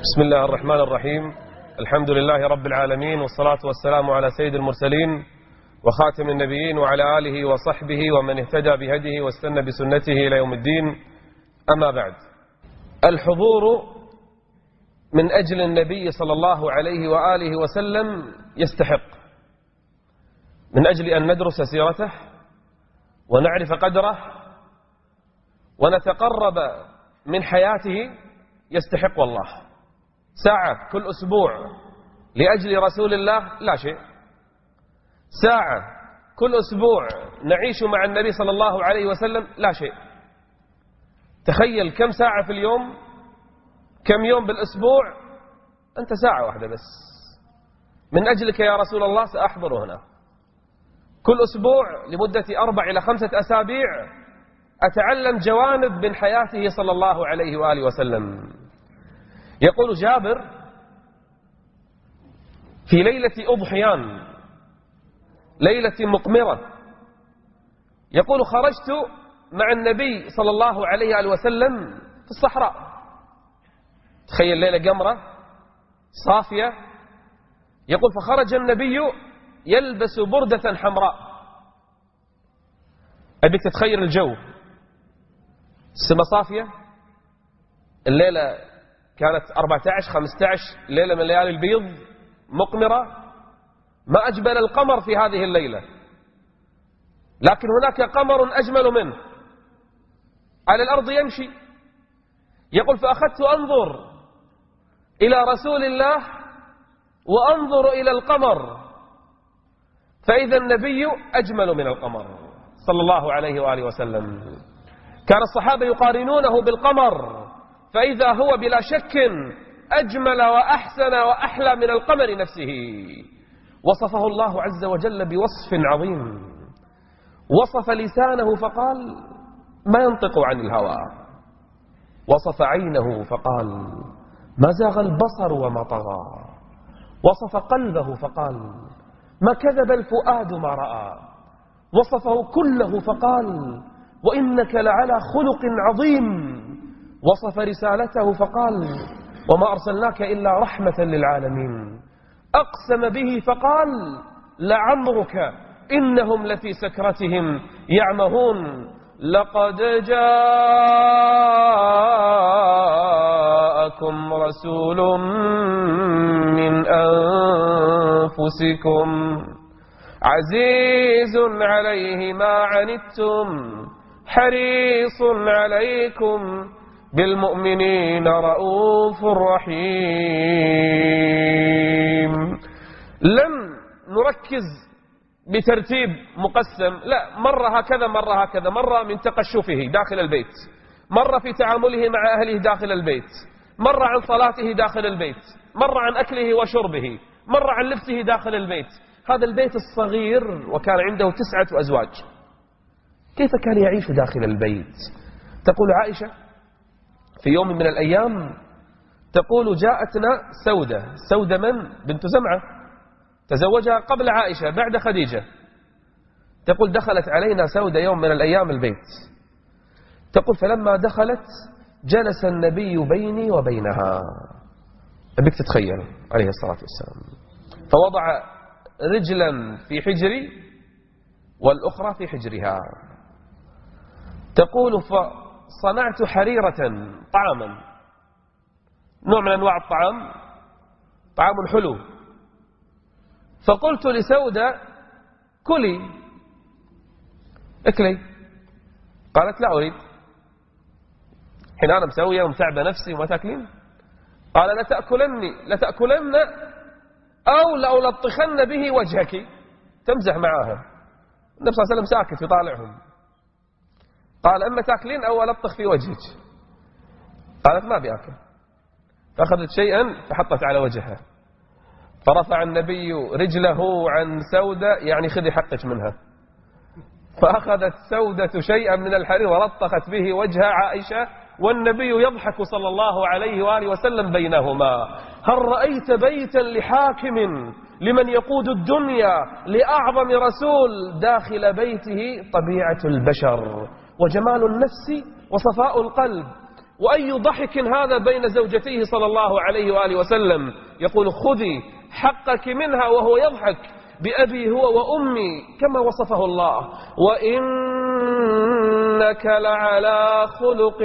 بسم الله الرحمن الرحيم. الحمد لله رب العالمين، والصلاة والسلام على سيد المرسلين وخاتم النبيين وعلى آله وصحبه ومن اهتدى بهديه واستنى بسنته إلى يوم الدين. أما بعد، الحضور من أجل النبي صلى الله عليه وآله وسلم يستحق، من أجل أن ندرس سيرته ونعرف قدره ونتقرب من حياته يستحق والله. ساعة كل أسبوع لأجل رسول الله لا شيء، ساعة كل أسبوع نعيش مع النبي صلى الله عليه وسلم لا شيء. تخيل كم ساعة في اليوم، كم يوم بالأسبوع، أنت ساعة واحدة بس من أجلك يا رسول الله سأحضر هنا. كل أسبوع لمدة 4 إلى 5 أسابيع أتعلم جوانب من حياته صلى الله عليه وآله وسلم. يقول جابر في ليلة أضحيان، ليلة مقمرة، يقول خرجت مع النبي صلى الله عليه وآله وسلم في الصحراء. تخيل ليلة قمرة صافية، يقول فخرج النبي يلبس بردة حمراء. أبيك تتخيل الجو، السماء صافية، الليلة كانت 14-15 ليلة من ليالي البيض مقمرة، ما أجمل القمر في هذه الليلة، لكن هناك قمر أجمل منه على الأرض يمشي. يقول فأخذت أنظر إلى رسول الله وأنظر إلى القمر، فإذا النبي أجمل من القمر صلى الله عليه وآله وسلم. كان الصحابة يقارنونه بالقمر، فإذا هو بلا شك أجمل وأحسن وأحلى من القمر نفسه. وصفه الله عز وجل بوصف عظيم، وصف لسانه فقال ما ينطق عن الهوى، وصف عينه فقال ما زاغ البصر وما طغى، وصف قلبه فقال ما كذب الفؤاد ما رأى، وصفه كله فقال وإنك لعلى خلق عظيم، وصف رسالته فقال وما أرسلناك إلا رحمة للعالمين، أقسم به فقال لعمرك إنهم لفي سكرتهم يعمهون، لقد جاءكم رسول من أنفسكم عزيز عليه ما عنتم حريص عليكم بالمؤمنين رؤوف رحيم. لم نركز بترتيب مقسم، لا، مرة هكذا مرة هكذا، مرة من تقشفه داخل البيت، مرة في تعامله مع أهله داخل البيت، مرة عن صلاته داخل البيت، مرة عن أكله وشربه، مرة عن لبسه داخل البيت. هذا البيت الصغير وكان عنده 9 أزواج، كيف كان يعيش داخل البيت؟ تقول عائشة في يوم من الأيام، تقول جاءتنا سودة من؟ بنت زمعة، تزوجها قبل عائشة بعد خديجة. تقول دخلت علينا سودة يوم من الأيام البيت، تقول فلما دخلت جلس النبي بيني وبينها. أبيك تتخيل عليه الصلاة والسلام، فوضع رجلا في حجري والأخرى في حجرها. تقول فصنعت حريرة طعاما، نوع من أنواع الطعام، طعام حلو، فقلت لسودة كلي اكلي، قالت لا أريد. حين أنا مسوية ومتعبة نفسي وما تأكلين؟ قال لتأكلن أو لألطخن به وجهك. تمزح معاها، النبي صلى الله عليه وسلم ساكت يطالعهم. قال أما تأكلين أو ألطخ في وجهك؟ قالت ما بأكل، فأخذت شيئا فحطت على وجهها، فرفع النبي رجله عن سودة يعني خذي حقك منها، فأخذت سودة شيئا من الحرير ولطخت به وجه عائشة، والنبي يضحك صلى الله عليه وآله وسلم بينهما. هل رأيت بيتا لحاكم لمن يقود الدنيا لأعظم رسول داخل بيته طبيعة البشر وجمال النفس وصفاء القلب؟ وأي ضحك هذا بين زوجتيه صلى الله عليه وآله وسلم، يقول خذي حقك منها وهو يضحك بأبي هو وأمي كما وصفه الله، وإنك لعلى خلق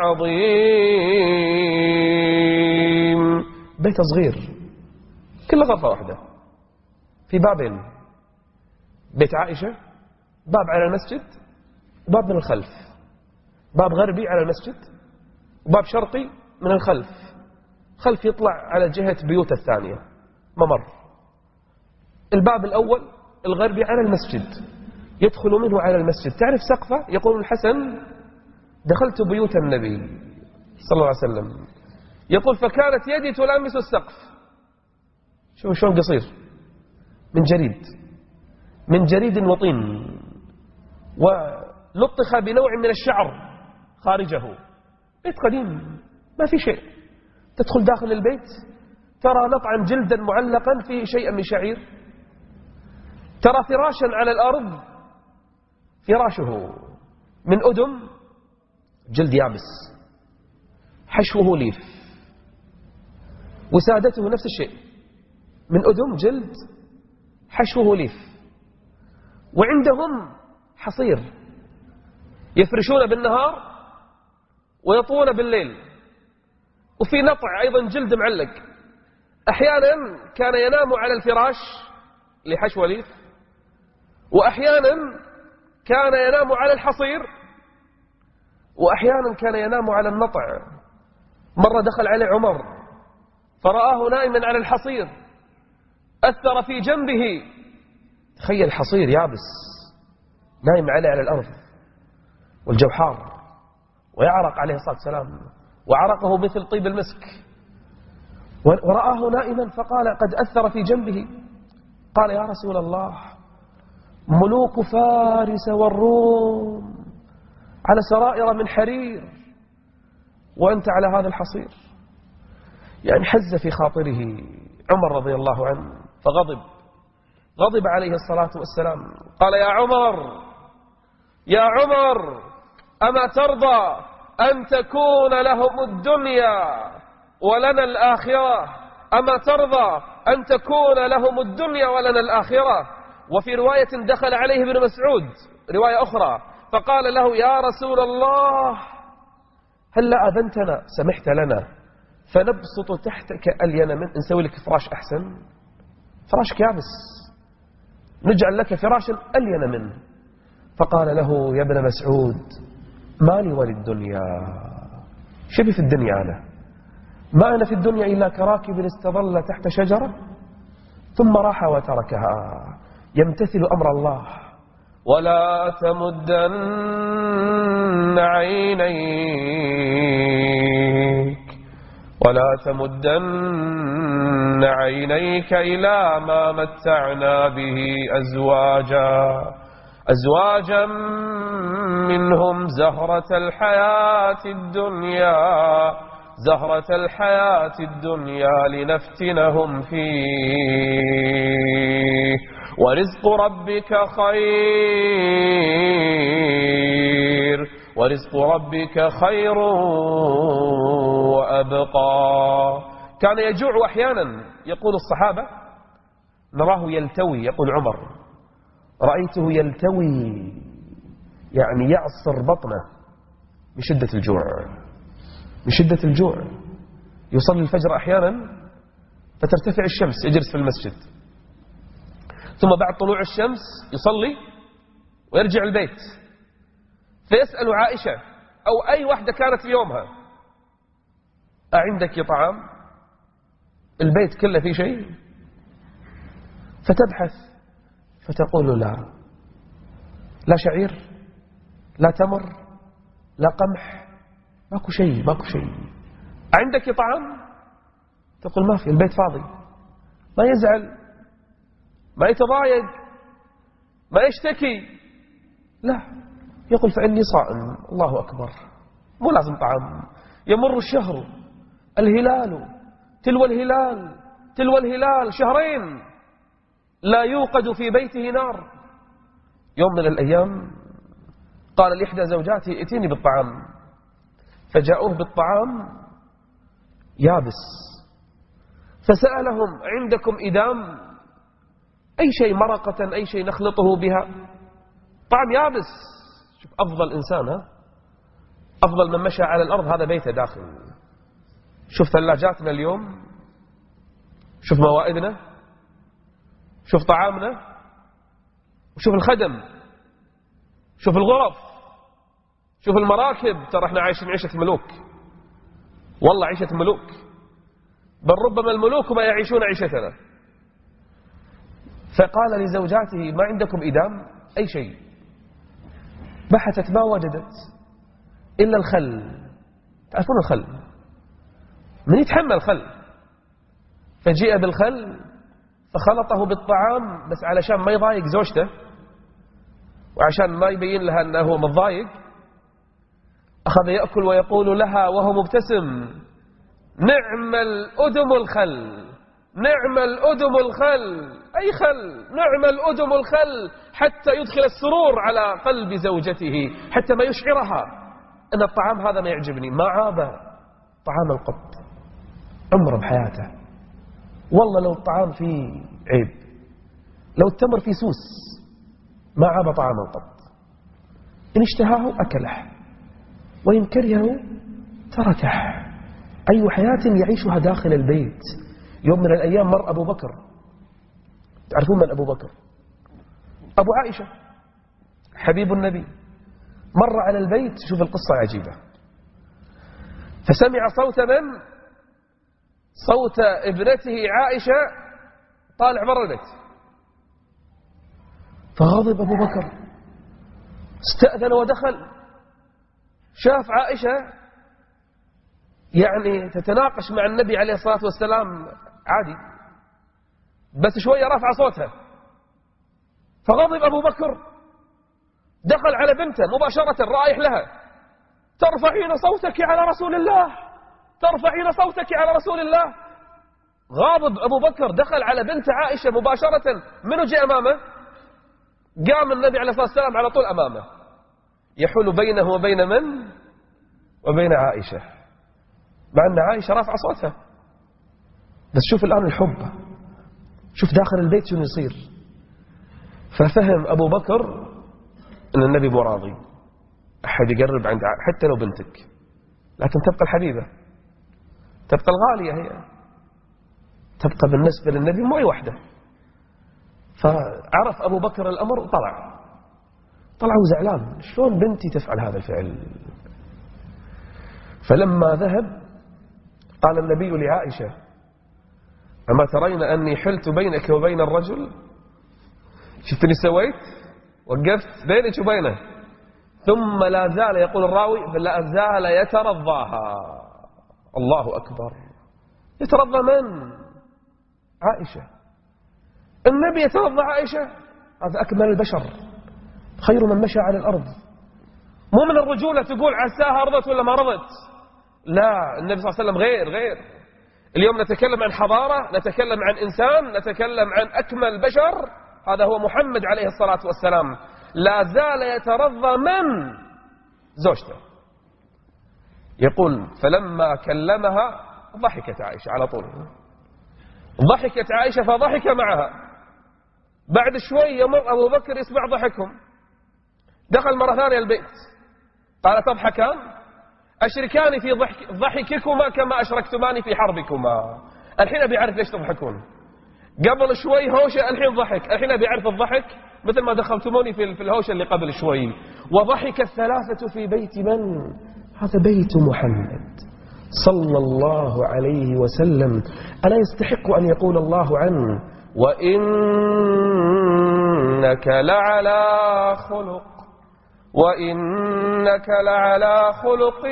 عظيم. بيت صغير كل غرفة واحدة، في بابين، بيت عائشة باب على المسجد وباب من الخلف، باب غربي على المسجد وباب شرقي من الخلف، خلف يطلع على جهة بيوت الثانية ممر. الباب الأول الغربي على المسجد، يدخل منه على المسجد، تعرف سقفه؟ يقول الحسن دخلت بيوت النبي صلى الله عليه وسلم، يقول فكانت يدي تلامس السقف. شوف شلون قصير، من جريد وطين، ولطخ بنوع من الشعر خارجه. بيت قديم ما في شيء، تدخل داخل البيت ترى نطعا جلدا معلقا فيه شيئا من شعير، ترى فراشا على الأرض فراشه من أدم جلد يابس حشوه ليف، وسادته نفس الشيء من أدم جلد حشوه ليف، وعندهم حصير يفرشون بالنهار ويطوون بالليل، وفي نطع أيضا جلد معلق. أحيانا كان ينام على الفراش لحشو ليف، وأحيانا كان ينام على الحصير، وأحيانا كان ينام على النطع. مرة دخل عليه عمر فرآه نائما على الحصير، أثر في جنبه، تخيل حصير يابس نايم عليه على الأرض والجو حار ويعرق عليه الصلاة والسلام، وعرقه مثل طيب المسك، ورآه نائما فقال قد أثر في جنبه. قال يا رسول الله ملوك فارس والروم على سرائر من حرير وأنت على هذا الحصير. يعني حز في خاطره عمر رضي الله عنه فغضب عليه الصلاة والسلام. قال يا عمر أما ترضى أن تكون لهم الدنيا ولنا الآخرة؟ أما ترضى أن تكون لهم الدنيا ولنا الآخرة؟ وفي رواية دخل عليه ابن مسعود رواية أخرى فقال له يا رسول الله هل أذنتنا، سمحت لنا فنبسط تحتك ألين من، نسوي لك فراش أحسن، فراش كابس، نجعل لك فراشا ألين منه. فقال له يا ابن مسعود مالي وللدنيا، شبي في الدنيا ما أنا في الدنيا إلا كراكب استظل تحت شجرة ثم راح وتركها يمتثل أمر الله. ولا تمدن عينيك إلى ما متعنا به أزواجا منهم زهرة الحياة الدنيا لنفتنهم فيه ورزق ربك خير وأبقى. كان يجوع أحيانا، يقول الصحابة نراه يلتوي، يقول عمر رأيته يلتوي يعني يعصر بطنه من شدة الجوع. يصلي الفجر أحيانا فترتفع الشمس، يجلس في المسجد، ثم بعد طلوع الشمس يصلي ويرجع البيت، فيسأل عائشة أو أي واحدة كانت في يومها أعندك طعام؟ البيت كله فيه شيء؟ فتبحث فتقول لا شعير، لا تمر، لا قمح، ماكو شيء. عندك طعام؟ تقول ما في، البيت فاضي. ما يزعل، ما يتضايق، ما يشتكي، لا، يقول فإني صائم. الله أكبر، مو لازم طعام. يمر الشهر، الهلال تلو الهلال شهرين لا يوقد في بيته نار. يوم من الأيام قال لإحدى زوجاته ائتيني بالطعام، فجاءوه بالطعام يابس، فسألهم عندكم إدام؟ أي شيء مرقة، أي شيء نخلطه بها؟ طعام يابس. شوف أفضل إنسان، أفضل من مشى على الأرض هذا بيته داخل. شوف ثلاجاتنا اليوم، شوف موائدنا، شوف طعامنا، وشوف الخدم، شوف الغرف، شوف المراكب. ترى احنا عايشين عيشة ملوك، والله عيشة ملوك، بل ربما الملوك ما يعيشون عيشتنا. فقال لزوجاته ما عندكم إدام؟ أي شيء. بحثت ما وجدت إلا الخل. تعرفون الخل؟ من يتحمل الخل؟ فجيء بالخل فخلطه بالطعام، بس علشان ما يضايق زوجته وعشان ما يبين لها أنه متضايق، أخذ يأكل ويقول لها وهو مبتسم نعم الأدم الخل، نعم الأدم الخل. أي خل؟ نعم الأدم الخل، حتى يدخل السرور على قلب زوجته، حتى ما يشعرها أن الطعام هذا ما يعجبني. ما عاب طعاما قط عمره بحياته. والله لو الطعام فيه عيب، لو التمر فيه سوس، ما عاب طعاما قط. إن اشتهاه أكله، وإن كرهه تركه. أي حياة يعيشها داخل البيت. يوم من الأيام مر أبو بكر، تعرفون من أبو بكر؟ أبو عائشة حبيب النبي، مر على البيت. شوف القصة عجيبة. فسمع صوت من؟ صوت ابنته عائشة طالع برا البيت. فغضب أبو بكر، استأذن ودخل، شاف عائشة يعني تتناقش مع النبي عليه الصلاة والسلام عادي، بس شوية رافع صوتها. فغضب أبو بكر، دخل على بنته مباشرة رايح لها، ترفعين صوتك على رسول الله، ترفعين صوتك على رسول الله. غاضب أبو بكر، دخل على بنت عائشة مباشرة. منو جاء أمامه؟ قام النبي عليه الصلاة والسلام على طول أمامه، يحول بينه وبين من؟ وبين عائشة، مع أن عائشة رافعة صوتها. بس شوف الآن الحب، شوف داخل البيت شنو يصير. ففهم أبو بكر أن النبي مو راضي أحد يقرب عند حتى لو بنتك، لكن تبقى الحبيبة، تبقى الغالية، هي تبقى بالنسبة للنبي مو أي وحدة. فعرف أبو بكر الأمر وطلع وزعلان، شلون بنتي تفعل هذا الفعل؟ فلما ذهب قال النبي لعائشة أما ترين أني حلت بينك وبين الرجل؟ شفتني سويت؟ وقفت بينك وبينه. ثم لا زال، يقول الراوي، لا زال يترضاها. الله أكبر. يترضى من؟ عائشة. النبي يترضى عائشة؟ هذا أكمل البشر، خير من مشى على الأرض. مو من الرجولة تقول عساها رضت ولا ما رضت، لا، النبي صلى الله عليه وسلم غير. اليوم نتكلم عن حضارة، نتكلم عن إنسان، نتكلم عن أكمل بشر. هذا هو محمد عليه الصلاة والسلام. لا زال يترضى من؟ زوجته. يقول فلما كلمها ضحكت عائشة على طول، ضحكت عائشة فضحك معها. بعد شوي يمر أبو بكر يسمع ضحكهم، دخل مرة ثانية البيت، قال تضحكان؟ أشركاني في ضحككما كما أشركتماني في حربكما. الحين بيعرف ليش تضحكون. قبل شوي هوشة، الحين ضحك. الحين بيعرف الضحك مثل ما دخلتموني في الهوشة اللي قبل شوي. وضحك الثلاثة في بيت من؟ هذا بيت محمد صلى الله عليه وسلم. ألا يستحق أن يقول الله عنه وإنك لعلى خلق، وإنك لعلى خلق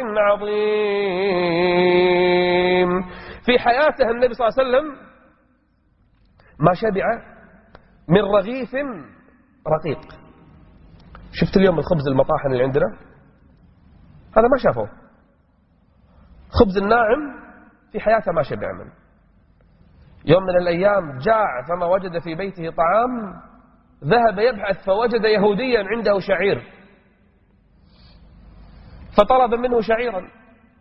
عظيم. في حياته النبي صلى الله عليه وسلم ما شبع من رغيف رقيق. شفت اليوم الخبز المطاحن اللي عندنا هذا ما شافه. خبز الناعم في حياته ما شبع منه. يوم من الأيام جاع فما وجد في بيته طعام، ذهب يبحث فوجد يهوديا عنده شعير، فطلب منه شعيرا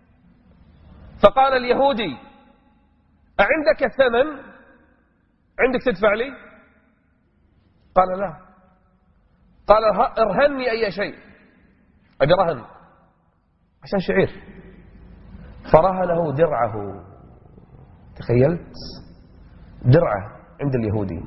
فقال اليهودي: أعندك ثمن؟ عندك تدفع لي؟ قال: لا. قال: ارهني أي شيء، أبي رهن عشان شعير. فرهنه درعه. تخيلت؟ درعه عند اليهودي.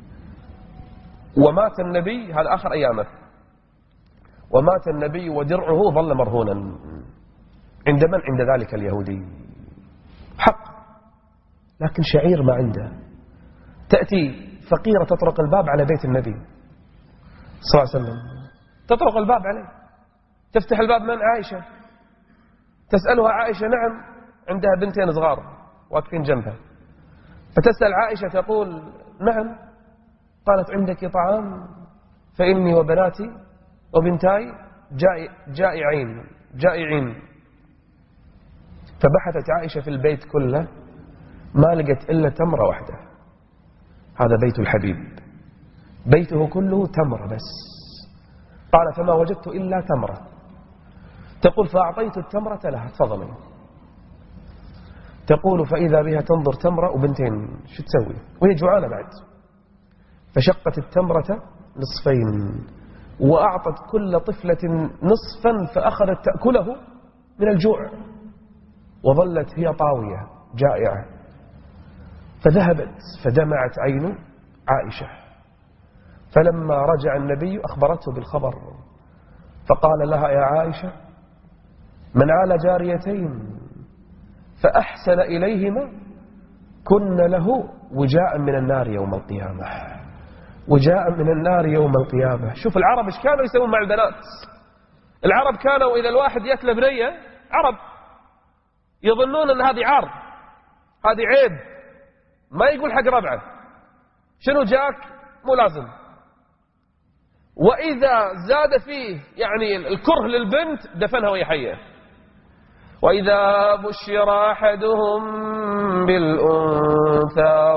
ومات النبي، هذا آخر أيامه، ومات النبي ودرعه ظل مرهونا عند من؟ عند ذلك اليهودي. حق، لكن شعير ما عنده. تأتي فقيرة تطرق الباب على بيت النبي صلى الله عليه وسلم، تطرق الباب عليه، تفتح الباب: من؟ عائشة. تسألها عائشة: نعم. عندها بنتين صغار واقفين جنبها، فتسأل عائشة تقول: نعم. قالت: عندك طعام؟ فإني وبناتي وبنتاي جائعين. فبحثت عائشة في البيت كله ما لقت إلا تمرة واحدة. هذا بيت الحبيب، بيته كله تمرة بس. قال: فما وجدت إلا تمرة. تقول: فأعطيت التمرة لها، تفضلي. تقول: فإذا بها تنظر تمرة وبنتين، شو تسوي وهي جوعانة بعد؟ فشقت التمرة نصفين وأعطت كل طفلة نصفا فأخذت تأكله من الجوع، وظلت هي طاوية جائعة. فذهبت فدمعت عين عائشة. فلما رجع النبي أخبرته بالخبر، فقال لها: يا عائشة، من عال جاريتين فأحسن إليهما كن له وجاء من النار يوم القيامة. وجاء من النار يوم القيامة. شوف العرب ايش كانوا يسوون مع البنات. العرب كانوا إذا الواحد يتلى بنية، عرب يظنون أن هذه عار، هذه عيب، ما يقول حق ربعه شنو جاك، مو لازم. وإذا زاد فيه يعني الكره للبنت دفنها وهي حية. وإذا بشر أحدهم بالأنثى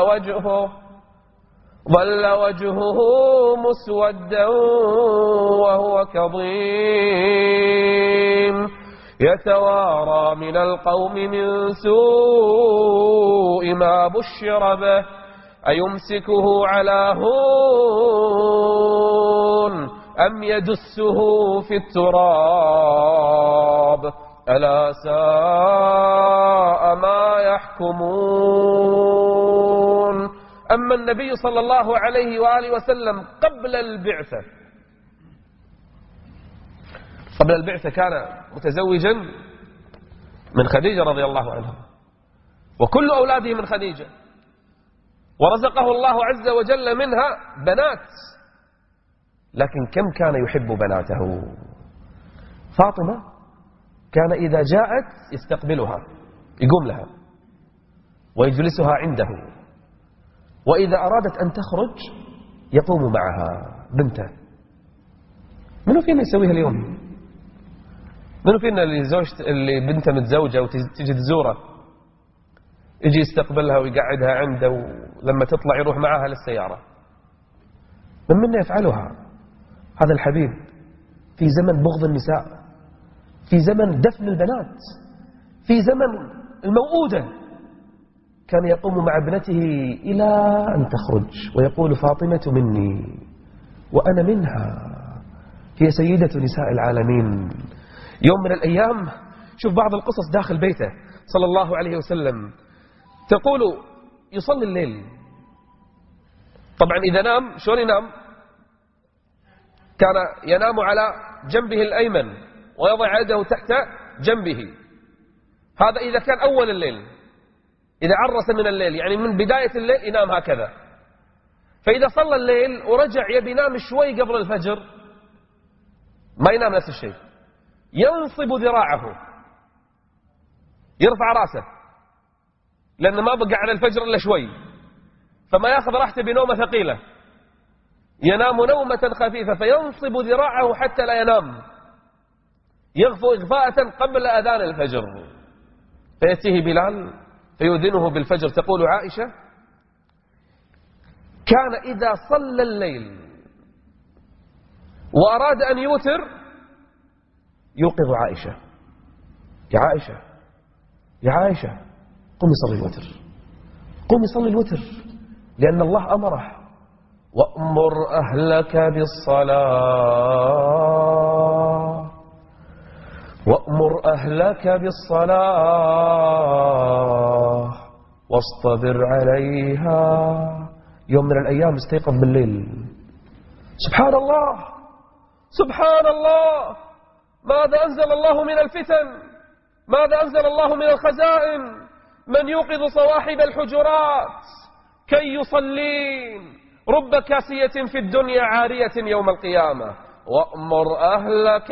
ظل وجهه مسودا وهو كظيم يتوارى من القوم من سوء ما بشر به أيمسكه على هون أم يدسه في التراب ألا ساء ما يحكمون. أما النبي صلى الله عليه وآله وسلم قبل البعثة كان متزوجا من خديجة رضي الله عنها، وكل أولاده من خديجة، ورزقه الله عز وجل منها بنات. لكن كم كان يحب بناته؟ فاطمة كان إذا جاءت يستقبلها، يقوم لها ويجلسها عنده، وإذا أرادت أن تخرج يقوم معها بنته. منو فينا يسويها اليوم؟ منو فينا اللي بنته متزوجة وتجي تزوره يجي يستقبلها ويقعدها عنده، ولما تطلع يروح معها للسيارة؟ من منا يفعلها؟ هذا الحبيب في زمن بغض النساء، في زمن دفن البنات، في زمن الموؤودة، كان يقوم مع ابنته إلى أن تخرج ويقول: فاطمة مني وأنا منها، هي سيدة نساء العالمين. يوم من الأيام شوف بعض القصص داخل بيته صلى الله عليه وسلم. تقول: يصلي الليل، طبعا إذا نام شلون ينام؟ كان ينام على جنبه الأيمن ويضع يده تحت جنبه. هذا إذا كان أول الليل، إذا عرس من الليل يعني من بداية الليل ينام هكذا. فإذا صلى الليل ورجع يبي ينام شوي قبل الفجر ما ينام نفس الشيء، ينصب ذراعه، يرفع راسه، لأنه ما بقى على الفجر إلا شوي، فما يأخذ راحته بنومة ثقيلة، ينام نومة خفيفة فينصب ذراعه حتى لا ينام، يغفو إغفاءة قبل أذان الفجر، فيأتيه بلال فيؤذنه بالفجر. تقول عائشة: كان إذا صلى الليل وأراد أن يوتر يوقظ عائشة: يا عائشة يا عائشة قم صلي الوتر، قم صلي الوتر، لأن الله أمره وأمر أهلك بالصلاة، وأمر أهلك بالصلاة واصطبر عليها. يوم من الأيام استيقظ بالليل، سبحان الله سبحان الله، ماذا أنزل الله من الفتن، ماذا أنزل الله من الخزائن، من يوقظ صواحب الحجرات كي يصلين، رب كاسية في الدنيا عارية يوم القيامة. وأمر أهلك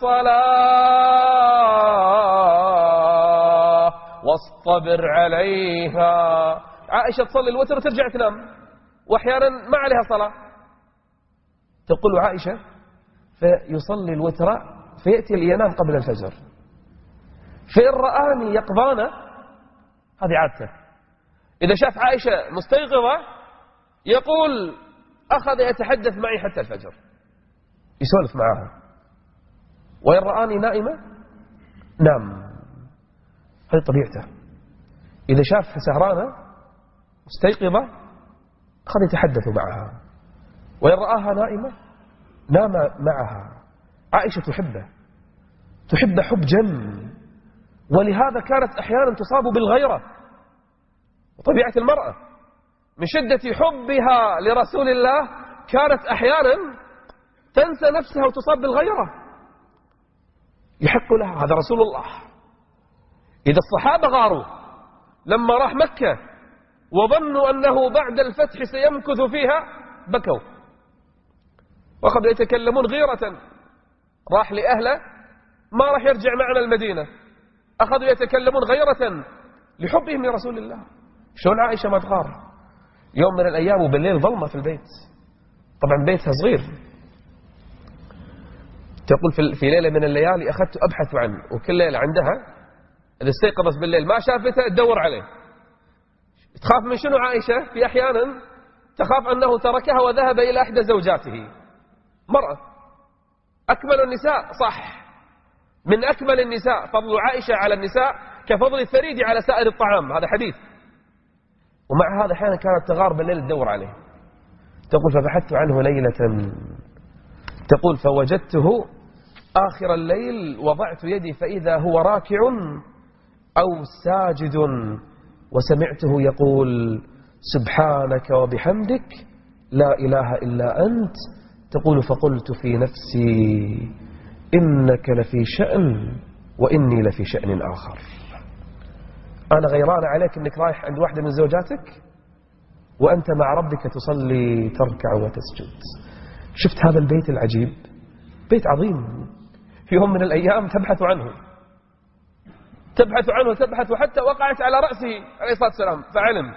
بالصلاة واصطبر عليها. عائشة تصلي الوتر وترجع تنام، وأحيانا ما عليها صلاة. تقول عائشة فيصلي الوتر فيأتي لينام قبل الفجر، فإن رآني يقظانا، هذه عادته، إذا شاف عائشة مستيقظة يقول أخذ يتحدث معي حتى الفجر، يسولف معها. وإن رآني نائمة نام، هذه طبيعته. إذا شاف سهرانة مستيقظة أخذ يتحدث معها، وإن رآها نائمة نام معها. عائشة تحبه، تحب حب جم، ولهذا كانت أحيانا تصاب بالغيرة، وطبيعة المرأة من شدة حبها لرسول الله كانت أحيانا تنسى نفسها وتصاب بالغيرة. يحق لها، هذا رسول الله. إذا الصحابة غاروا لما راح مكة وظنوا أنه بعد الفتح سيمكث فيها بكوا وأخذوا يتكلمون غيرة، راح لأهله ما راح يرجع معنا المدينة، أخذوا يتكلمون غيرة لحبهم لرسول الله. شلون عائشة ما تغار؟ يوم من الأيام وبالليل ظلمة في البيت، طبعا بيتها صغير، تقول في ليلة من الليالي أخذت أبحث عنه، وكل ليلة عندها إذا استيقظت بالليل ما شافته تدور عليه. تخاف من شنو عائشة؟ في أحيانا تخاف أنه تركها وذهب إلى إحدى زوجاته، مرأة أكمل النساء، صح، من أكمل النساء، فضل عائشة على النساء كفضل الثريد على سائر الطعام، هذا حديث. ومع هذا أحيانا كانت تغار بالليل تدور عليه. تقول فبحثت عنه ليلة، تقول فوجدته آخر الليل، وضعت يدي فإذا هو راكع أو ساجد، وسمعته يقول سبحانك وبحمدك لا إله إلا أنت. تقول فقلت في نفسي إنك لفي شأن وإني لفي شأن آخر. أنا غيران عليك أنك رايح عند واحدة من زوجاتك وأنت مع ربك تصلي تركع وتسجد. شفت هذا البيت العجيب، بيت عظيم. في يوم من الأيام تبحث عنه، تبحث عنه تبحث، حتى وقعت على رأسه عليه الصلاة والسلام، فعلم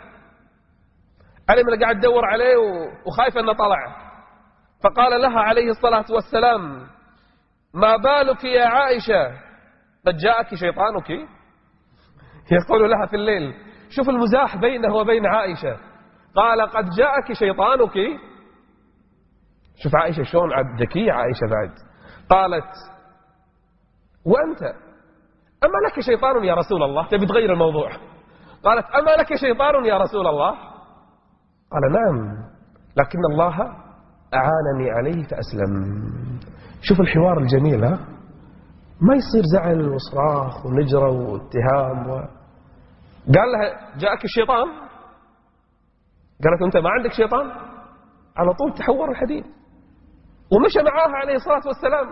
أنه قاعد تدور عليه وخايف أنه طلع، فقال لها عليه الصلاة والسلام ما بالك يا عائشة قد جاءك شيطانك. يقول لها في الليل، شوف المزاح بينه وبين عائشة، قال قد جاءك شيطانك. شوف عائشة شلون ذكية عائشة بعد، قالت وأنت أما لك شيطان يا رسول الله؟ تبي تغير الموضوع، قالت أما لك شيطان يا رسول الله؟ قال نعم، لكن الله أعانني عليه فأسلم. شوف الحوار الجميل، ها؟ ما يصير زعل وصراخ ونجرة واتهام قال لها جاءك الشيطان؟ قالت أنت ما عندك شيطان؟ على طول تحور الحديث ومشى معاها عليه الصلاة والسلام.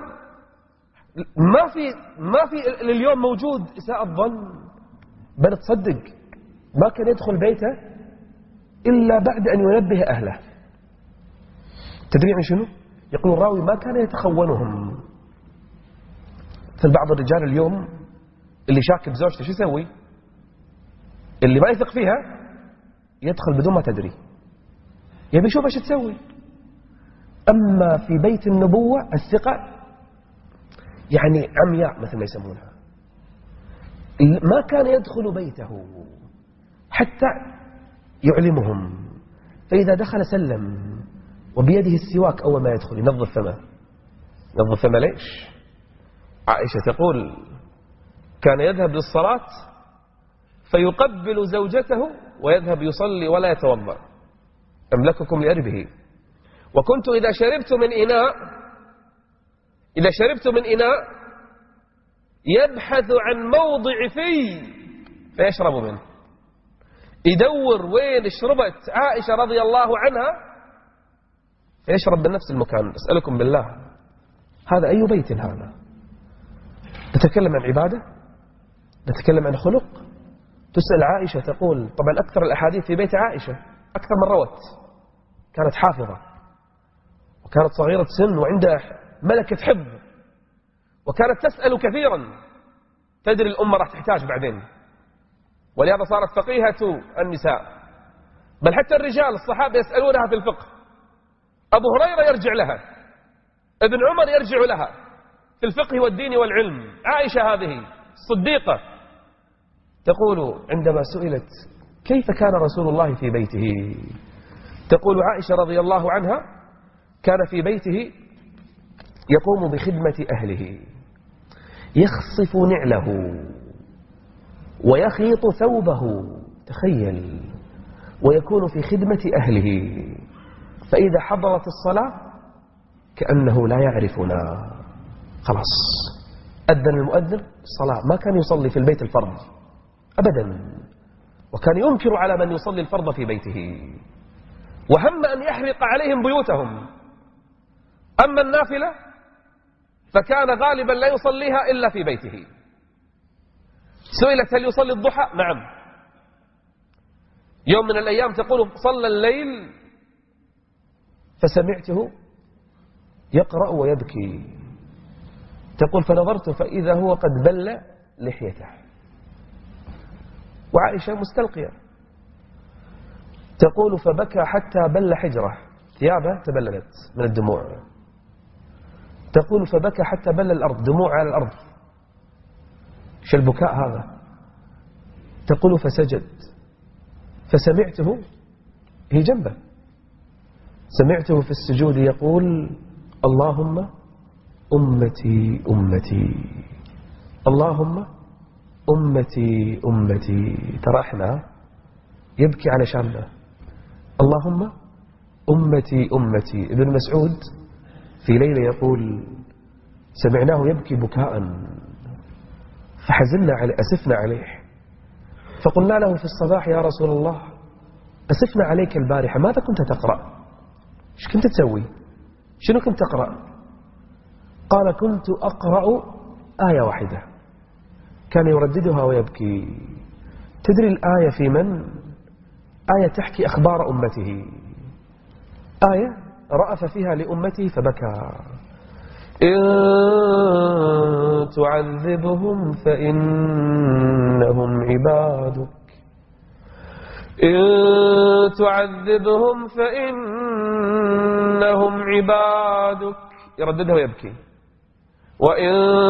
ما في اليوم موجود إساءة ظن، بل تصدق ما كان يدخل بيته إلا بعد أن ينبه أهله. تدري عن شنو؟ يقول الراوي ما كان يتخونهم. مثل بعض الرجال اليوم اللي شاك بزوجته شو يسوي؟ اللي ما يثق فيها يدخل بدون ما تدري، يبي يشوف ايش تسوي. أما في بيت النبوة الثقة يعني عمياء مثل ما يسمونها، ما كان يدخل بيته حتى يعلمهم، فإذا دخل سلم وبيده السواك أول ما يدخل ينظف فمه. ينظف فمه ليش؟ عائشة تقول كان يذهب للصلاة فيقبل زوجته ويذهب يصلي ولا يتوضأ. أملككم لأربه. وكنت إذا شربت من إناء يبحث عن موضع فيشرب منه. يدور وين شربت عائشة رضي الله عنها فيشرب من نفس المكان. أسألكم بالله، هذا أي بيت هذا؟ نتكلم عن عبادة، نتكلم عن خلق. تسأل عائشة تقول، طبعا أكثر الأحاديث في بيت عائشة، أكثر من روت. كانت حافظة وكانت صغيرة سن وعندها ملكة حفظ، وكانت تسأل كثيرا. تدري الأمة راح تحتاج بعدين، ولهذا صارت فقيهة النساء، بل حتى الرجال الصحابة يسألونها في الفقه. أبو هريرة يرجع لها، ابن عمر يرجع لها في الفقه والدين والعلم. عائشة هذه الصديقة تقول عندما سئلت كيف كان رسول الله في بيته، تقول عائشة رضي الله عنها كان في بيته يقوم بخدمة أهله، يخصف نعله ويخيط ثوبه، تخيل، ويكون في خدمة أهله. فإذا حضرت الصلاة كأنه لا يعرفنا، خلاص أذن المؤذن الصلاة. ما كان يصلي في البيت الفرض أبدا، وكان ينكر على من يصلي الفرض في بيته، وهم أن يحرق عليهم بيوتهم. أما النافلة فكان غالبا لا يصليها إلا في بيته. سئلت هل يصلي الضحى؟ نعم. يوم من الأيام تقول صلى الليل فسمعته يقرأ ويبكي. تقول فنظرت فإذا هو قد بل لحيته، وعائشة مستلقية. تقول فبكى حتى بل حجره، ثيابه تبللت من الدموع. تقول فبكى حتى بل الأرض، دموع على الأرض. ايش البكاء هذا؟ تقول فسجد فسمعته، هي جنبه، سمعته في السجود يقول اللهم أمتي أمتي، اللهم أمتي أمتي. ترى احنا يبكي على شامنا، اللهم أمتي أمتي. ابن مسعود في ليلة يقول سمعناه يبكي بكاء فحزننا عليه، أسفنا عليه، فقلنا له في الصباح يا رسول الله أسفنا عليك البارحة، ماذا كنت تقرأ؟ ايش كنت تسوي؟ شنو كنت تقرأ؟ قال كنت أقرأ آية واحدة كان يرددها ويبكي. تدري الآية في من؟ آية تحكي أخبار أمته، آية رأف فيها لأمته فبكى. إن تعذبهم فإنهم عبادك، إن تعذبهم فإنهم عبادك. يرددها ويبكي. وإن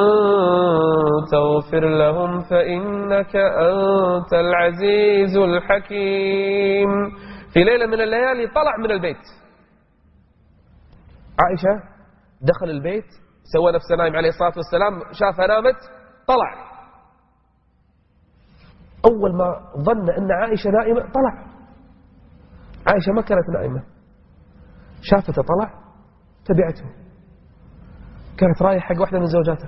تغفر لهم فإنك أنت العزيز الحكيم. في ليلة من الليالي طلع من البيت، عائشة دخل البيت، سوى نفسه نايم عليه الصلاة والسلام، شافها نامت، طلع. أول ما ظن أن عائشة نائمة طلع. عائشة ما كانت نائمة، شافته طلع تبعته. كانت رايح حق واحدة من زوجاته.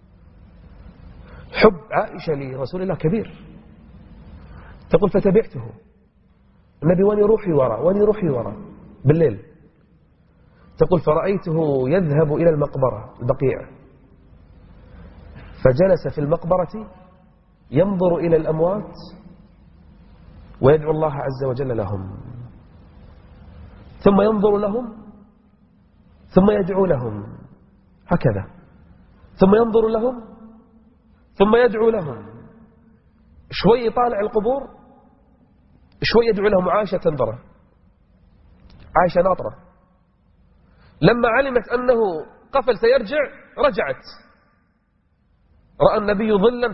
حب عائشة لرسول الله كبير. تقول فتبعته. النبي وين يروح ورا، وين يروح ورا بالليل. تقول فرأيته يذهب إلى المقبرة البقيع، فجلس في المقبرة ينظر إلى الأموات ويدعو الله عز وجل لهم، ثم ينظر لهم ثم يدعو لهم هكذا، ثم ينظر لهم ثم يدعو لهم. شوي يطالع القبور، شوي يدعو لهم. عائشة تنظر، عائشة ناطرة. لما علمت أنه قفل سيرجع رجعت. رأى النبي ظلا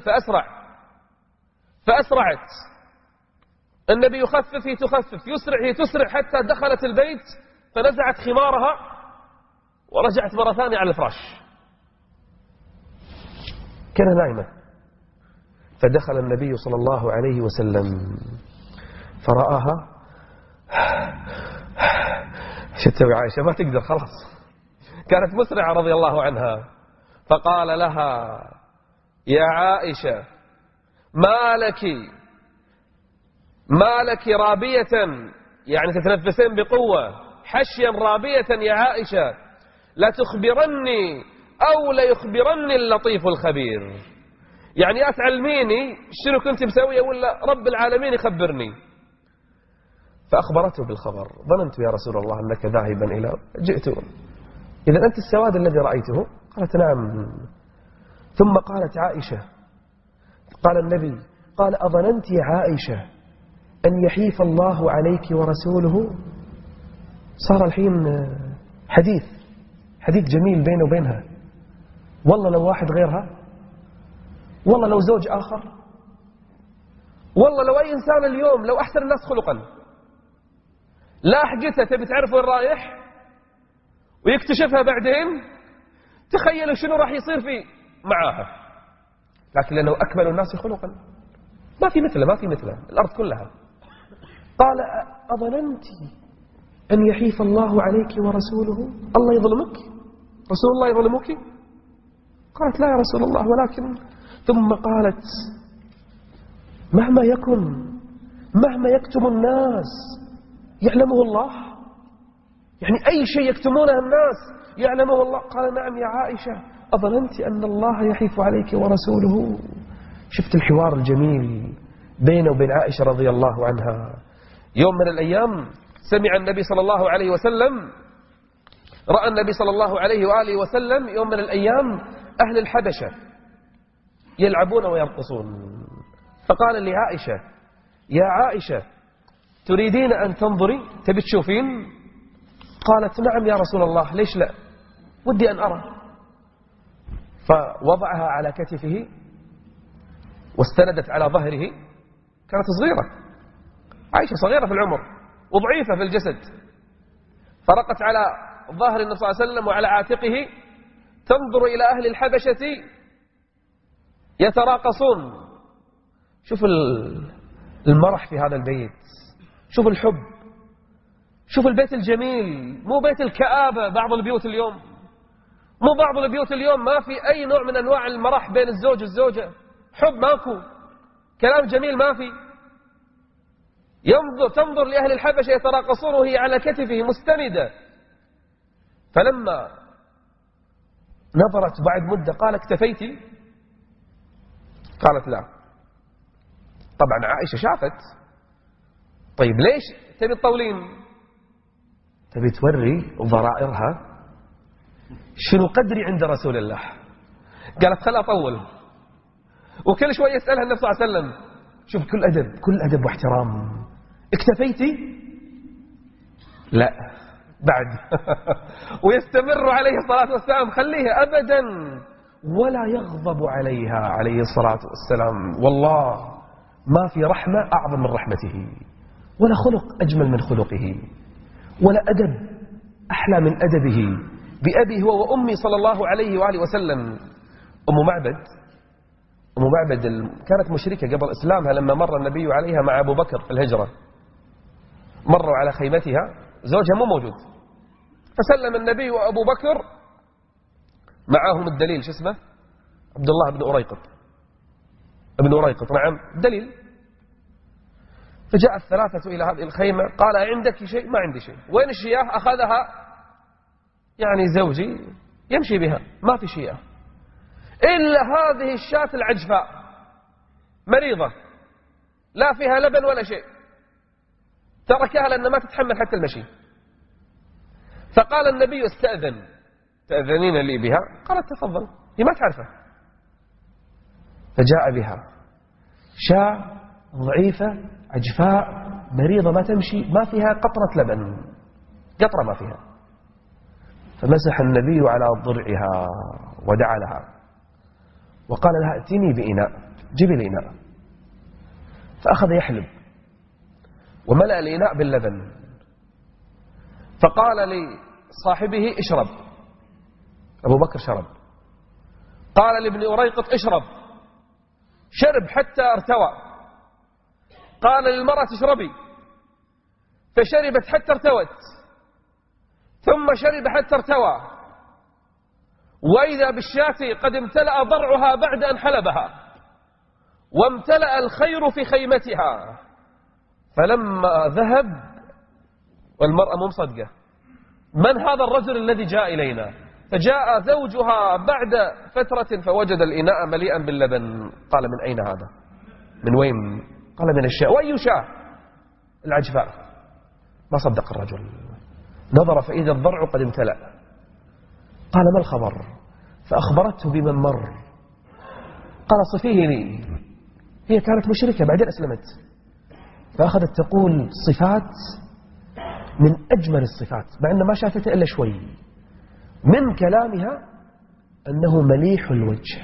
فأسرعت. النبي يخفف هي تخفف، يسرع هي تسرع، حتى دخلت البيت فنزعت خمارها ورجعت مرة ثانية على الفراش. كانت نايمة. فدخل النبي صلى الله عليه وسلم فرآها. شو تسوي عائشة؟ ما تقدر خلاص، كانت مسرعة رضي الله عنها. فقال لها: يا عائشة ما لك رابية، يعني تتنفسين بقوة، حشيا رابية يا عائشة، لا تخبرني أو لا يخبرني اللطيف الخبير، يعني أتعلميني شنو كنت مسوية ولا رب العالمين يخبرني. فأخبرته بالخبر. ظننت يا رسول الله أنك ذاهبا إلى جئت، إذا أنت السواد الذي رأيته؟ قالت: نعم. ثم قالت عائشة، قال النبي: قال: أظننت يا عائشة أن يحيف الله عليك ورسوله؟ صار الحين حديث جميل بينه وبينها. والله لو واحد غيرها، والله لو زوج آخر، والله لو أي إنسان اليوم، لو أحسن الناس خلقا، لا حقتها تبي تعرف وين رايح ويكتشفها بعدين، تخيلوا شنو راح يصير معاها. لكن لأنه أكمل الناس خلقا، ما في مثله الأرض كلها. قال: أظننت أن يحيف الله عليك ورسوله؟ الله يظلمك؟ رسول الله يظلمك؟ قالت: لا يا رسول الله، ولكن. ثم قالت: مهما يكتم الناس يعلمه الله، يعني أي شيء يكتمونه الناس يعلمه الله. قال: نعم يا عائشة، أظننت أن الله يحيف عليك ورسوله؟ شفت الحوار الجميل بينه وبين عائشة رضي الله عنها. يوم من الأيام سمع النبي صلى الله عليه وسلم، رأى النبي صلى الله عليه وآله وسلم يوم من الأيام أهل الحبشة يلعبون ويرقصون، فقال لعائشة: يا عائشة تريدين أن تنظري؟ تبي تشوفين؟ قالت: نعم يا رسول الله، ليش لا، ودي أن أرى. فوضعها على كتفه واستندت على ظهره. كانت صغيرة، عائشة صغيرة في العمر وضعيفة في الجسد، فرقت على ظهر النبي صلى الله عليه وسلم وعلى عاتقه، تنظر إلى أهل الحبشة يتراقصون. شوف المرح في هذا البيت، شوف الحب، شوف البيت الجميل، مو بيت الكآبة. بعض البيوت اليوم، مو بعض البيوت اليوم ما في أي نوع من أنواع المرح بين الزوج والزوجة، حب ماكو، كلام جميل ما في. تنظر لأهل الحبشة يتراقصون وهي على كتفه مستندة. فلما نظرت بعد مدة قال: اكتفيتي؟ قالت: لا. طبعا عائشة شافت. طيب ليش تبي تطولين؟ تبي توري ضرائرها شنو قدري عند رسول الله. قالت: خل أطول. وكل شوي يسألها النبي صلى الله عليه وسلم، شوف كل أدب واحترام. اكتفيتي؟ لا بعد. ويستمر عليه الصلاة والسلام، خليها أبدا، ولا يغضب عليها عليه الصلاة والسلام. والله ما في رحمة أعظم من رحمته، ولا خلق أجمل من خلقه، ولا أدب أحلى من أدبه بأبي هو وأمي صلى الله عليه وآله وسلم. أم معبد كانت مشركة قبل إسلامها. لما مر النبي عليها مع أبو بكر في الهجرة، مروا على خيمتها، زوجها مو موجود، فسلم النبي وأبو بكر معهم الدليل، شو اسمه؟ عبد الله بن أريقط، نعم دليل. فجاء الثلاثة إلى هذه الخيمة، قال: عندك شيء؟ ما عندي شيء. وين الشياه؟ أخذها يعني زوجي يمشي بها، ما في شياه إلا هذه الشاة العجفاء مريضة لا فيها لبن ولا شيء، تركها لأن ما تتحمل حتى المشي. فقال النبي: تأذنين لي بها؟ قالت: تفضل. هي ما تعرفه. فجاء بها شاة ضعيفة عجفاء مريضة ما تمشي، ما فيها قطرة لبن، قطرة ما فيها. فمسح النبي على ضرعها ودعا لها وقال لها: ائتني بإناء، جيبي لي إناء. فأخذ يحلب وملأ الإناء باللبن، فقال لصاحبه: اشرب. أبو بكر شرب. قال لابن أريقط: اشرب. شرب حتى ارتوى. قال للمرأة اشربي، فشربت حتى ارتوت، ثم شرب حتى ارتوى، وإذا بالشاة قد امتلأ ضرعها بعد أن حلبها، وامتلأ الخير في خيمتها. فلما ذهب والمرأة مو مصدقة، من هذا الرجل الذي جاء إلينا؟ فجاء زوجها بعد فترة فوجد الإناء مليئا باللبن. قال من أين هذا؟ من وين؟ قال من الشاة. وأي شاة؟ العجفاء. ما صدق الرجل، نظر فإذا الضرع قد امتلأ. قال ما الخبر؟ فأخبرته بمن مر. قال صفيه لي. هي كانت مشركة بعدين أسلمت، فأخذت تقول صفات من أجمل الصفات مع أن ما شافته إلا شوي. من كلامها أنه مليح الوجه،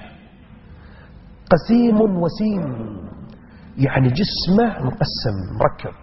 قسيم وسيم، يعني جسمه مقسم مركب،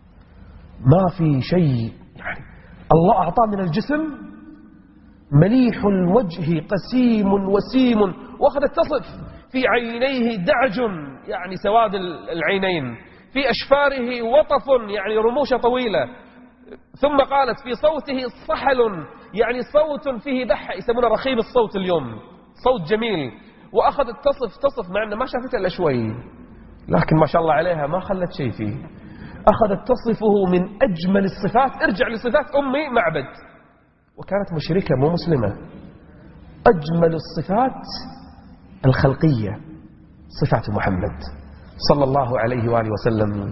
ما في شيء، يعني الله أعطاه من الجسم. مليح الوجه قسيم وسيم. وأخذت تصف في عينيه دعج، يعني سواد العينين، في أشفاره وطف، يعني رموش طويلة. ثم قالت في صوته صحل، يعني صوت فيه بحة، يسمونه رخيب الصوت اليوم، صوت جميل. وأخذت تصف مع أنه ما شافت إلا شوي، لكن ما شاء الله عليها ما خلت شيء فيه. أخذت تصفه من أجمل الصفات. ارجع لصفات أمي معبد، وكانت مشركة مو مسلمة. أجمل الصفات الخلقية صفات محمد صلى الله عليه وآله وسلم.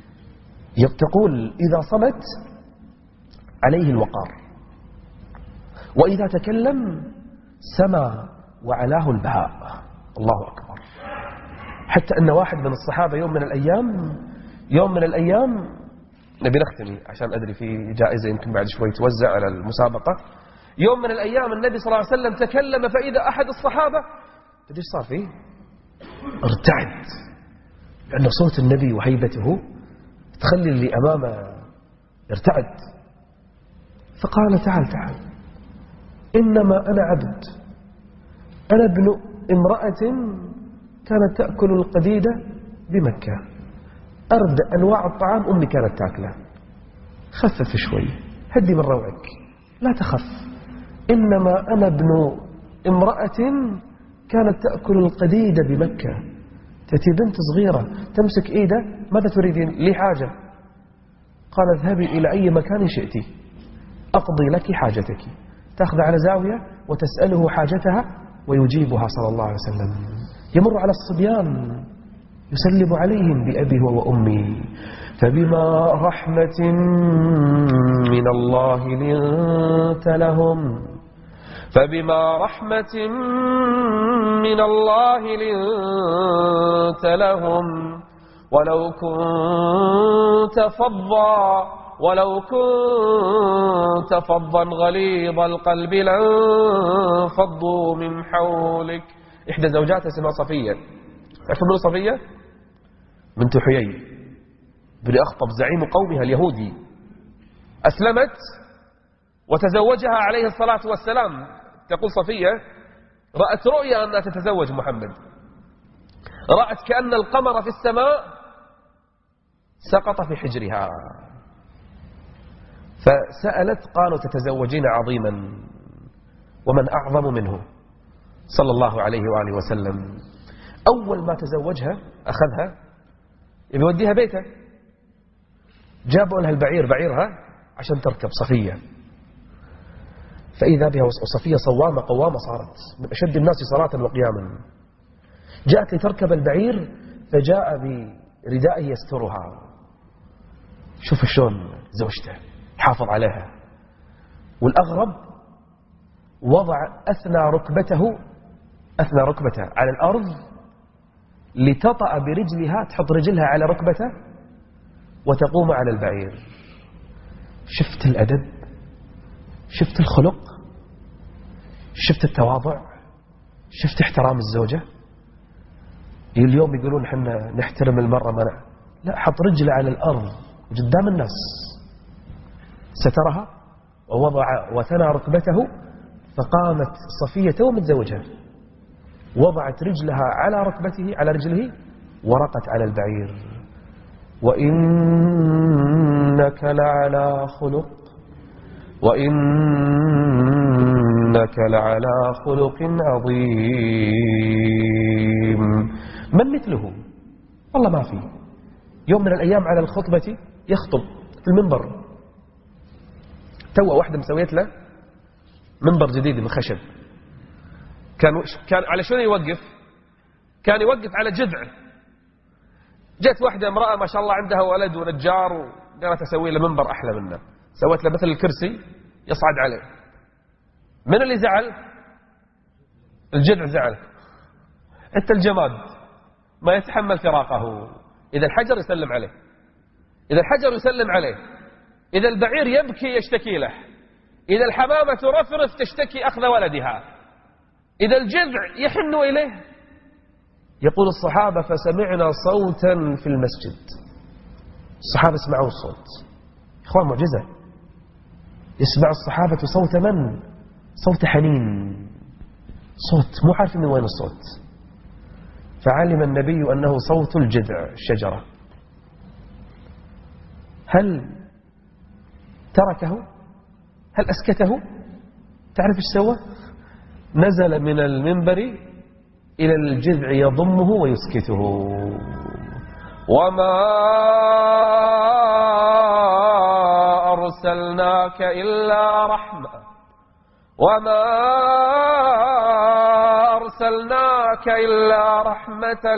تقول إذا صمت عليه الوقار، وإذا تكلم سما وعلاه البهاء. الله أكبر. حتى أن واحد من الصحابة يوم من الأيام نبي نختمي عشان أدري في جائزة يمكن بعد شوي توزع على المسابقة. يوم من الأيام النبي صلى الله عليه وسلم تكلم، فإذا أحد الصحابة تدري صار فيه؟ ارتعد، لأن صوت النبي وهيبته تخلي اللي أمامه يرتعد. فقال تعال إنما أنا عبد، أنا ابن امرأة كانت تأكل القديدة بمكة، أرد أنواع الطعام أمي كانت تأكله. خفف شوي، هدي من روعك، لا تخف. إنما أنا ابن امرأة كانت تأكل القديدة بمكة. تأتي بنت صغيرة تمسك إيده، ماذا تريدين؟ لي حاجة. قال اذهبي إلى أي مكان شئتي أقضي لك حاجتك. تأخذ على زاوية وتسأله حاجتها ويجيبها صلى الله عليه وسلم. يمر على الصبيان يسلم عليهم بأبي وأمي. فبما رحمة من الله لنت لهم، فبما رحمة من الله لنت لهم، ولو كنت فظا غليظ القلب لانفضوا من حولك. إحدى زوجاتها اسمها صفية. تعرفون من صفية؟ بنت حيي بن أخطب زعيم قومها اليهودي. أسلمت وتزوجها عليه الصلاة والسلام. تقول صفية رأت رؤيا أنها تتزوج محمد، رأت كأن القمر في السماء سقط في حجرها، فسألت قالوا تتزوجين عظيما، ومن أعظم منه صلى الله عليه وآله وسلم. أول ما تزوجها أخذها يوديها بيته، جابوا لها البعير، بعيرها عشان تركب صفية. فإذا بها وصفية صوامة قوامة، صارت من أشد الناس صلاة وقياما. جاءت لتركب البعير فجاء بردائه يسترها. شوف شلون زوجته حافظ عليها. والأغرب وضع أثنى ركبته على الأرض لتطأ برجلها، تحط رجلها على ركبته وتقوم على البعير. شفت الأدب، شفت الخلق، شفت التواضع، شفت احترام الزوجة. اليوم يقولون حنا نحترم المرأة منع، لا، حط رجله على الأرض قدام الناس، سترها ووضع وثنى ركبته. فقامت صفية ومتزوجها وضعت رجلها على ركبته على رجله ورقت على البعير. وإنك لعلى خلق عظيم. من مثله؟ والله ما في. يوم من الأيام على الخطبة يخطب في المنبر، واحدة مسويت له منبر جديد من خشب. كان على شنو يوقف؟ كان يوقف على جذع. جت واحدة امرأة ما شاء الله عندها ولد ونجار وقالت أسوي له منبر أحلى منه، سويت له مثل الكرسي يصعد عليه. من اللي زعل؟ الجذع زعل. حتى الجماد ما يتحمل فراقه. إذا الحجر يسلم عليه، إذا الحجر يسلم عليه، إذا البعير يبكي يشتكي له، إذا الحمامة ترفرف تشتكي أخذ ولدها، إذا الجذع يحن إليه. يقول الصحابة فسمعنا صوتا في المسجد. الصحابة سمعوا الصوت. إخوان معجزة. يسمع الصحابة صوت من؟ صوت حنين، صوت مو عارف من وين الصوت. فعلم النبي أنه صوت الجذع الشجرة. هل تركه؟ هل أسكته؟ تعرف ايش سوى؟ نزل من المنبر إلى الجذع يضمه ويسكته. وما أرسلناك إلا رحمة، وما أرسلناك إلا رحمة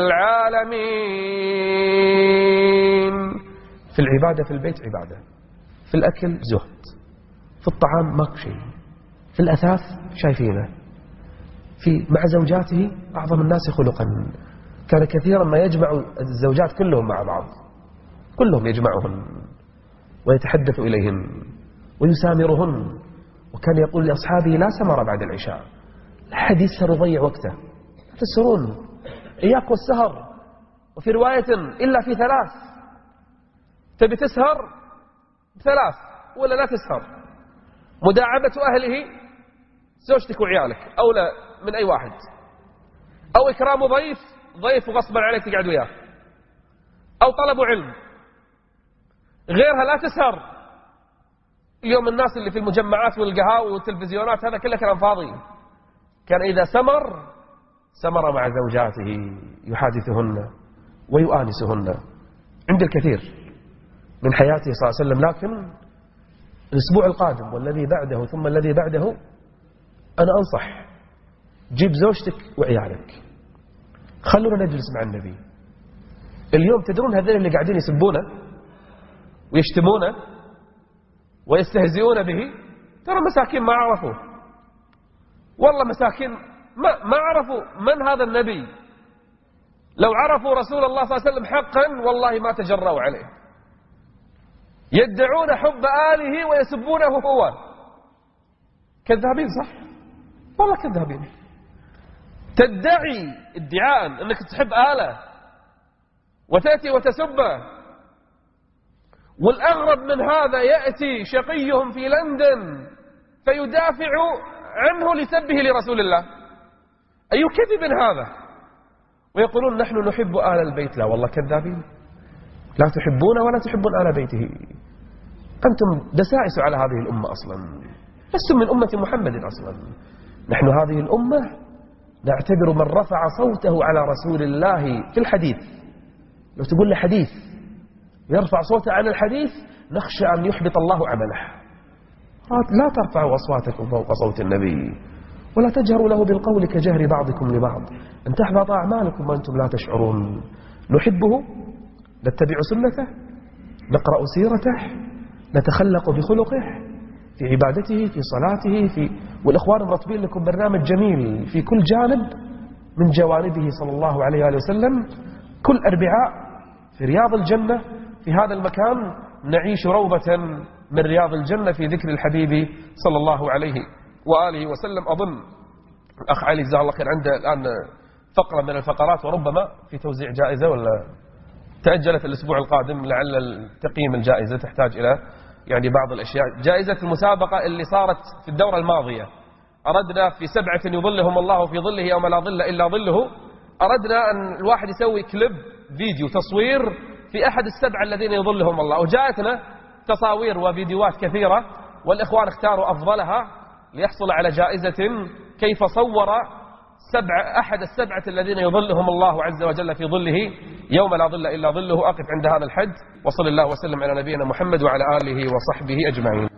للعالمين. في العبادة في البيت عبادة، في الأكل زهد، في الطعام ماكو شيء، في الأثاث شايفينه، مع زوجاته أعظم الناس خلقا. كان كثيرا ما يجمع الزوجات كلهم مع بعض، كلهم يجمعهن ويتحدث إليهن ويسامرهن. وكان يقول لأصحابه لا سمر بعد العشاء، لا أحد يسهر ويضيع وقته، لا تسهرون، إياك والسهر. وفي رواية إلا في 3. تبي تسهر ب3 ولا لا تسهر؟ مداعبة أهله، زوجتك وعيالك أولى من أي واحد، أو إكرام ضيف وغصبا عليك تقعد وياه، أو طلب علم. غيرها لا تسهر. اليوم الناس اللي في المجمعات والقهاوي والتلفزيونات هذا كله كلام فاضي. كان إذا سمر مع زوجاته يحادثهن ويؤانسهن. عند الكثير من حياته صلى الله عليه وسلم. لكن الأسبوع القادم والذي بعده ثم الذي بعده أنا أنصح جيب زوجتك وعيالك، خلونا نجلس مع النبي. اليوم تدرون هذين اللي قاعدين يسبونه ويشتمونه ويستهزئون به، ترى مساكين ما عرفوه، والله مساكين ما عرفوا من هذا النبي. لو عرفوا رسول الله صلى الله عليه وسلم حقا والله ما تجرؤوا عليه. يدعون حب آله ويسبونه هو. كذابين صح؟ والله كذابين. تدعي ادعاء أنك تحب آله وتأتي وتسبه. والأغرب من هذا يأتي شقيهم في لندن فيدافع عنه لسبه لرسول الله. أي كذب هذا؟ ويقولون نحن نحب آل البيت. لا والله كذابين، لا تحبون ولا تحبون آل بيته. أنتم دسائس على هذه الأمة أصلا، لستم من أمة محمد أصلا. نحن هذه الأمة نعتبر من رفع صوته على رسول الله في الحديث، لو تقول له حديث يرفع صوته عن الحديث نخشى أن يحبط الله عمله. لا ترفعوا أصواتكم فوق صوت النبي ولا تجهروا له بالقول كجهر بعضكم لبعض أن تحبط أعمالكم وأنتم لا تشعرون. نحبه، نتبع سنته، نقرأ سيرته، نتخلق بخلقه في عبادته، في صلاته، والإخوان مرتبين لكم برنامج جميل في كل جانب من جوانبه صلى الله عليه وآله وسلم. كل أربعاء في رياض الجنة، في هذا المكان نعيش روضة من رياض الجنة في ذكر الحبيب صلى الله عليه وآله وسلم. أظن الأخ علي جزاه الله خير عنده الآن فقرة من الفقرات، وربما في توزيع جائزة ولا تأجلت الأسبوع القادم، لعل تقييم الجائزة تحتاج إلى يعني بعض الأشياء. جائزة المسابقة اللي صارت في الدورة الماضية أردنا في 7 يظلهم الله في ظله يوم لا ظل إلا ظله، أردنا أن الواحد يسوي كليب فيديو تصوير في أحد ال7 الذين يظلهم الله، وجاءتنا تصاوير وفيديوهات كثيرة، والإخوان اختاروا أفضلها ليحصل على جائزة كيف صور أحد ال7 الذين يظلهم الله عز وجل في ظله يوم لا ظل إلا ظله. أقف عند هذا الحد، وصل الله وسلم على نبينا محمد وعلى آله وصحبه أجمعين.